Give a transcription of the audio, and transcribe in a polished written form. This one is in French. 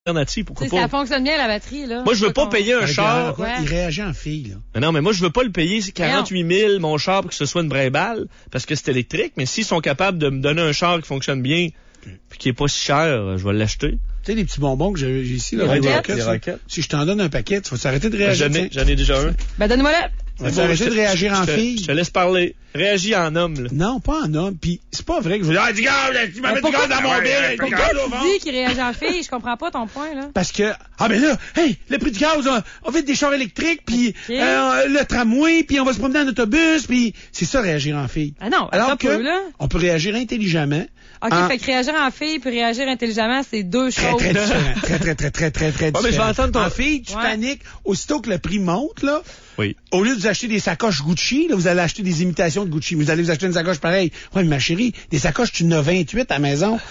alternative, pourquoi pas? Ça fonctionne bien, la batterie, là. Moi, je veux pas payer un char. Ouais. Il réagit en fille, là. Mais non, mais moi, je veux pas le payer 48 000, mon char, pour que ce soit une brimballe, parce que c'est électrique. Mais s'ils sont capables de me donner un char qui fonctionne bien, puis qui est pas si cher, je vais l'acheter. Tu sais, les petits bonbons que j'ai ici, là. Les roquettes. Si je t'en donne un paquet, tu vas s'arrêter de réagir. J'en ai déjà un. Ben, donne-moi-le. Tu vas arrêter de réagir en fille. Je te laisse parler. Réagis en homme, là. Non, pas en homme. Puis c'est pas vrai que je veux dire, ah, du gaz, tu m'as mis du gaz dans mon bill. Pourquoi tu dis qu'il réagit en fille? Je comprends pas ton point, là. Parce que, ben là, hey, le prix du gaz, on fait des chars électriques, puis le tramway, puis on va se promener en autobus, puis c'est ça, réagir en fille. Ah non, alors que là. On peut réagir intelligemment. OK, fait que réagir en fille puis réagir intelligemment, c'est deux choses. Très différent. Très différent. Mais je vais entendre ton... En fille, tu paniques. Aussitôt que le prix monte, là, oui. Au lieu de vous acheter des sacoches Gucci, là, vous allez acheter des imitations de Gucci. Vous allez vous acheter une sacoche pareille. Ouais, mais ma chérie, des sacoches, tu en as 28 à la maison.